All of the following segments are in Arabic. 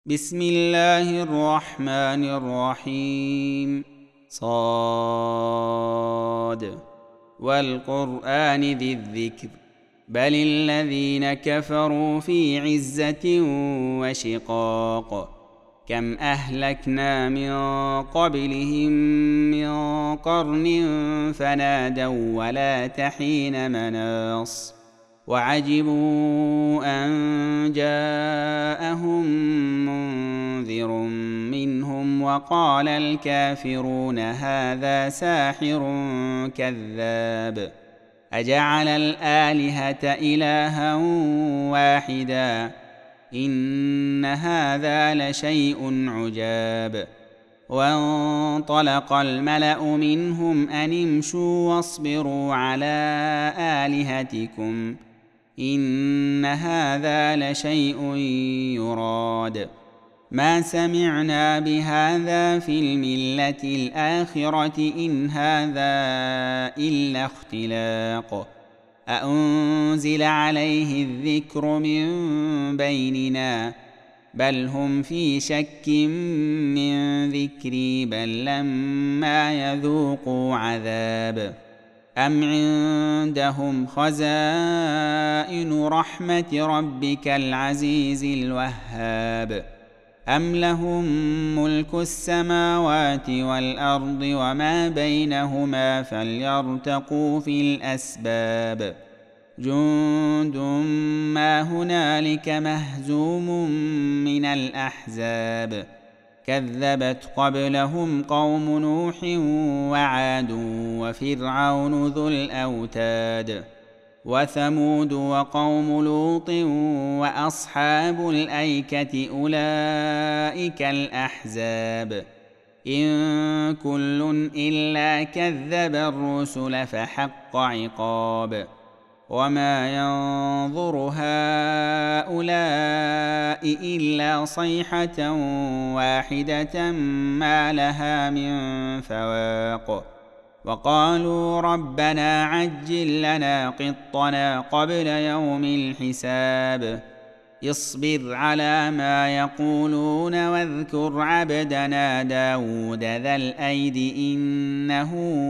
بسم الله الرحمن الرحيم. صاد والقرآن ذي الذكر بل الذين كفروا في عزة وشقاق كم أهلكنا من قبلهم من قرن فنادوا ولا تحين مناص وعجبوا أن جاءهم منذر منهم وقال الكافرون هذا ساحر كذاب أجعل الآلهة إلها واحدا إن هذا لشيء عجاب وانطلق الملأ منهم أن امشوا واصبروا على آلهتكم إن هذا لشيء يراد ما سمعنا بهذا في الملة الآخرة إن هذا إلا اختلاق أأنزل عليه الذكر من بيننا بل هم في شك من ذكري بل لما يذوقوا عذاب أم عندهم خزائن رحمة ربك العزيز الوهاب أم لهم ملك السماوات والأرض وما بينهما فليرتقوا في الأسباب جند ما هنالك مهزوم من الأحزاب كذبت قبلهم قوم نوح وعاد وفرعون ذو الأوتاد وثمود وقوم لوط وأصحاب الأيكة أولئك الأحزاب إن كل إلا كذب الرسل فحق عقاب وما ينظر هؤلاء إلا صيحة واحدة ما لها من فواق وقالوا ربنا عجل لنا قطنا قبل يوم الحساب اصبر على ما يقولون واذكر عبدنا داود ذا الأيد إنه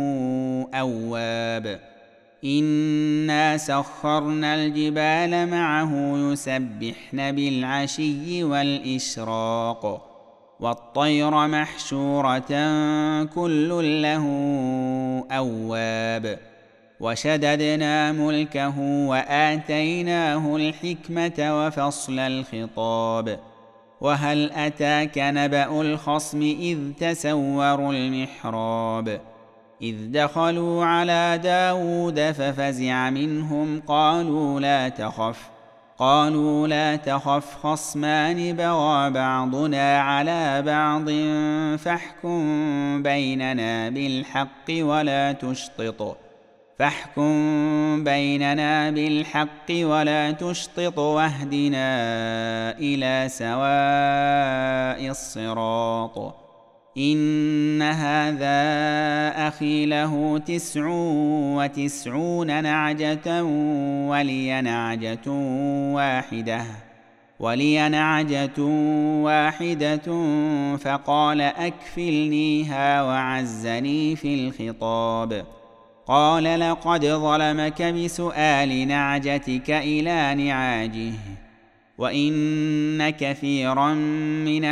أواب إنا سخرنا الجبال معه يسبحن بالعشي والإشراق والطير محشورة كل له أواب وشددنا ملكه وآتيناه الحكمة وفصل الخطاب وهل أتاك نبأ الخصم إذ تسوروا المحراب إذ دخلوا على داود ففزع منهم قالوا لا تخف خصمان بغى بعضنا على بعض فاحكم بيننا بالحق ولا تشطط واهدنا إلى سواء الصراط إن هذا أخي له 99 نعجة ولي نعجة واحدة فقال أكفلنيها وعزني في الخطاب قال لقد ظلمك بسؤال نعجتك إلى نعاجه وإن كثيرا من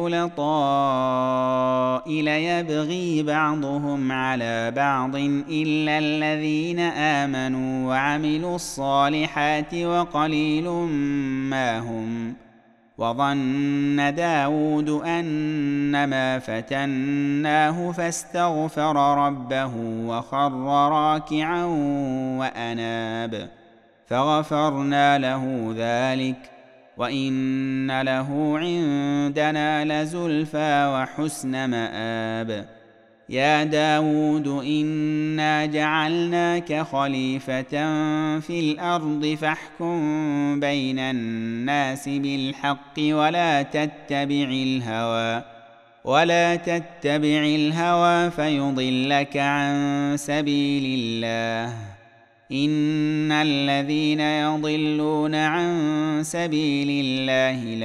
الخلطاء ليبغي بعضهم على بعض إلا الذين آمنوا وعملوا الصالحات وقليل ما هم وظن داود أنما فتناه فاستغفر ربه وخر راكعا وأناب فغفرنا له ذلك وإن له عندنا لزلفى وحسن مآب يا داود إنا جعلناك خليفة في الأرض فاحكم بين الناس بالحق ولا تتبع الهوى فيضلك عن سبيل الله إن الذين يضلون عن سبيل الله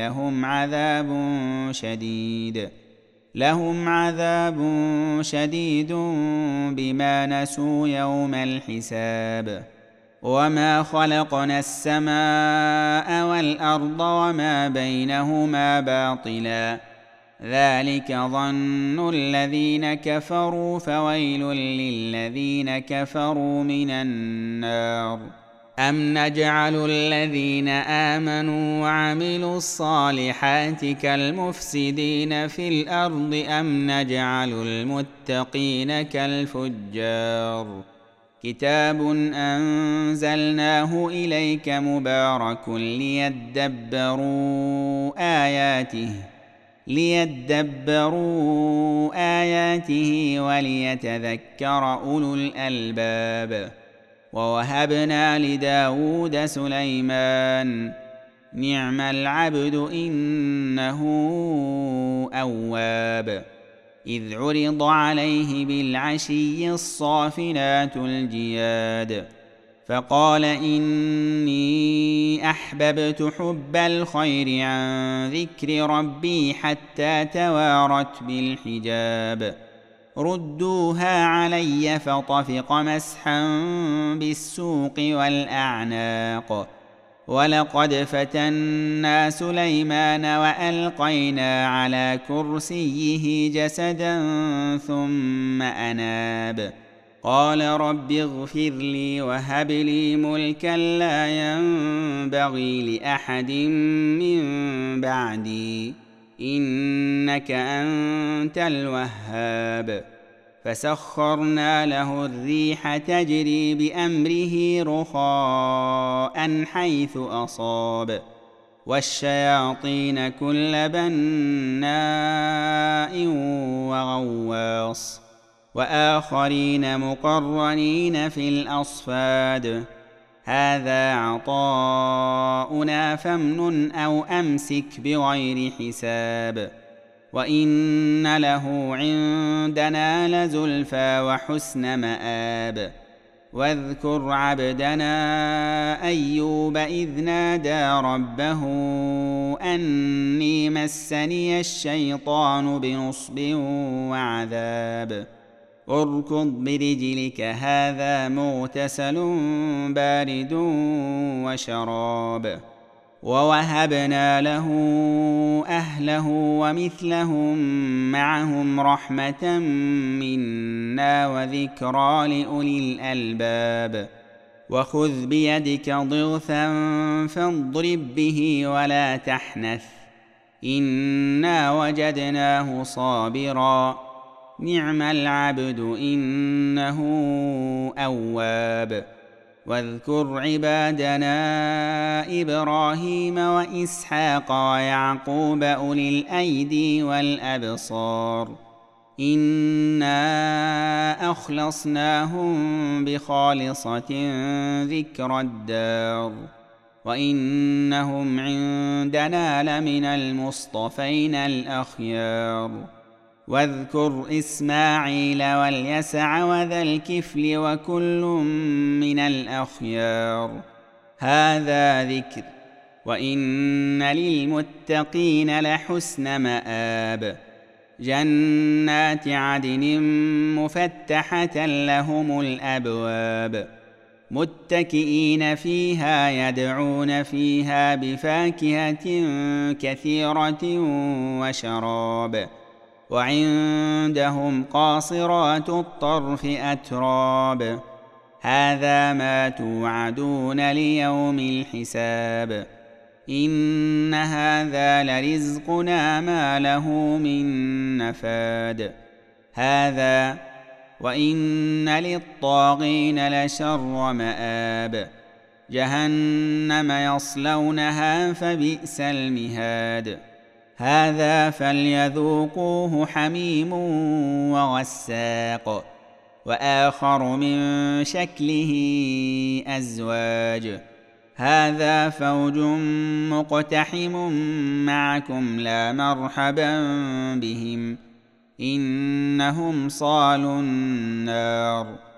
لهم عذاب شديد بما نسوا يوم الحساب. وما خلقنا السماء والأرض وما بينهما باطلا ذلك ظن الذين كفروا فويل للذين كفروا من النار. أم نجعل الذين آمنوا وعملوا الصالحات كالمفسدين في الأرض أم نجعل المتقين كالفجار. كتاب أنزلناه إليك مبارك ليدبروا آياته وليتذكر أولو الألباب. ووهبنا لداود سليمان نعم العبد إنه أواب. إذ عرض عليه بالعشي الصافنات الجياد فقال إني أحببت حب الخير عن ذكر ربي حتى توارت بالحجاب. ردوها علي فطفق مسحا بالسوق والأعناق. ولقد فتنا سليمان وألقينا على كرسيه جسدا ثم أناب. قال رب اغفر لي وهب لي ملكا لا ينبغي لأحد من بعدي إنك أنت الوهاب. فسخرنا له الريح تجري بأمره رخاء حيث أصاب والشياطين كل بناء وغواص وآخرين مقرنين في الأصفاد. هذا عطاؤنا فامنن أو أمسك بغير حساب. وإن له عندنا لزلفى وحسن مآب. واذكر عبدنا أيوب إذ نادى ربه أني مسني الشيطان بنصب وعذاب. اركض برجلك هذا مغتسل بارد وشراب. ووهبنا له أهله ومثلهم معهم رحمة منا وذكرى لأولي الألباب. وخذ بيدك ضغثا فاضرب به ولا تحنث إنا وجدناه صابرا نعم العبد إنه أواب. واذكر عبادنا إبراهيم وإسحاق ويعقوب أولي الأيدي والأبصار إنا أخلصناهم بخالصة ذكر الدار وإنهم عندنا لمن المصطفين الأخيار. واذكر إسماعيل واليسع وذا الكفل وكل من الأخيار. هذا ذكر وإن للمتقين لحسن مآب. جنات عدن مفتحة لهم الأبواب متكئين فيها يدعون فيها بفاكهة كثيرة وشراب. وعندهم قاصرات الطرف أتراب. هذا ما توعدون ليوم الحساب. إن هذا لرزقنا ما له من نفاد. هذا وإن للطاغين لشر مآب. جهنم يصلونها فبئس المهاد. هذا فليذوقوه حميم وغساق وآخر من شكله أزواج. هذا فوج مقتحم معكم لا مرحبا بهم إنهم صالوا النار.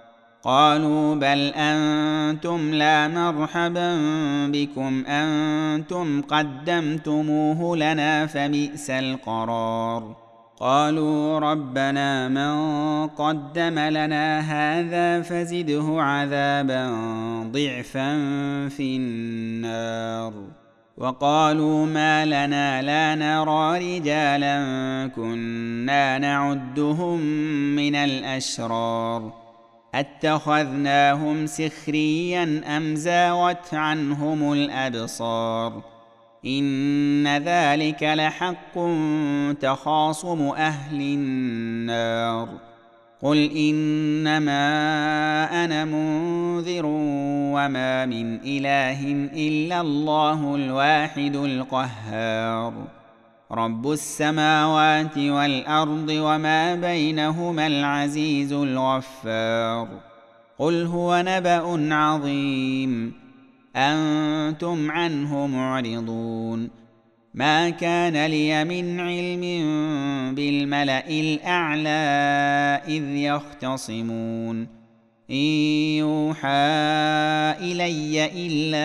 قالوا بل أنتم لا مرحبا بكم أنتم قدمتموه لنا فبئس القرار. قالوا ربنا من قدم لنا هذا فزده عذابا ضعفا في النار. وقالوا ما لنا لا نرى رجالا كنا نعدهم من الأشرار اتخذناهم سخريا أم زاغت عنهم الأبصار إن ذلك لحق تخاصم أهل النار. قل إنما أنا منذر وما من إله إلا الله الواحد القهار رب السماوات والأرض وما بينهما العزيز الغفار. قل هو نبأ عظيم أنتم عنه معرضون. ما كان لي من علم بالملأ الأعلى إذ يختصمون إن يوحى إلي إلا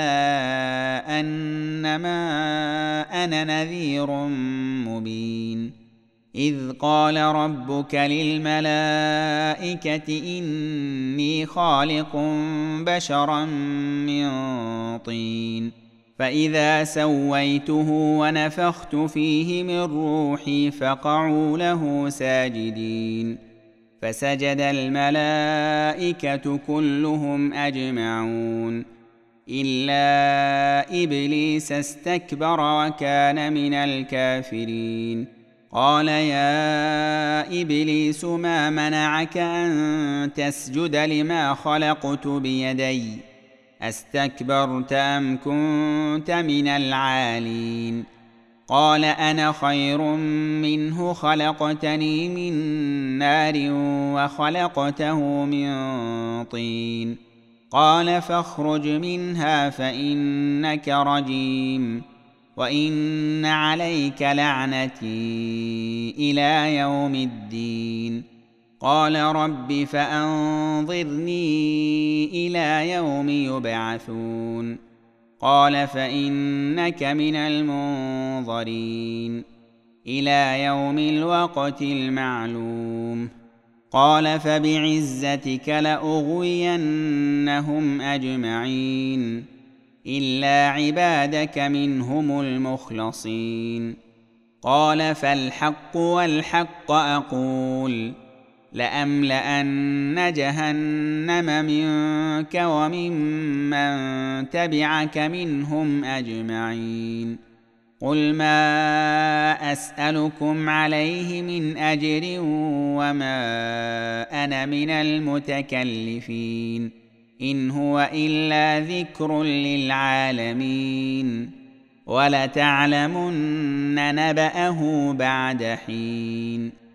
أنما أنا نذير مبين. إذ قال ربك للملائكة إني خالق بشرا من طين فإذا سويته ونفخت فيه من روحي فقعوا له ساجدين فسجد الملائكة كلهم أجمعون إلا إبليس استكبر وكان من الكافرين. قال يا إبليس ما منعك أن تسجد لما خلقت بيدي أستكبرت أم كنت من العالين؟ قال أنا خير منه خلقتني من نار وخلقته من طين. قال فاخرج منها فإنك رجيم وإن عليك لعنتي إلى يوم الدين. قال رب فأنظرني إلى يوم يبعثون. قال فإنك من المنظرين إلى يوم الوقت المعلوم. قال فبعزتك لأغوينهم أجمعين إلا عبادك منهم المخلصين. قال فالحق والحق أقول لأملأن جهنم منك وممن تبعك منهم أجمعين. قل ما أسألكم عليه من أجر وما أنا من المتكلفين إن هو إلا ذكر للعالمين ولتعلمن نبأه بعد حين.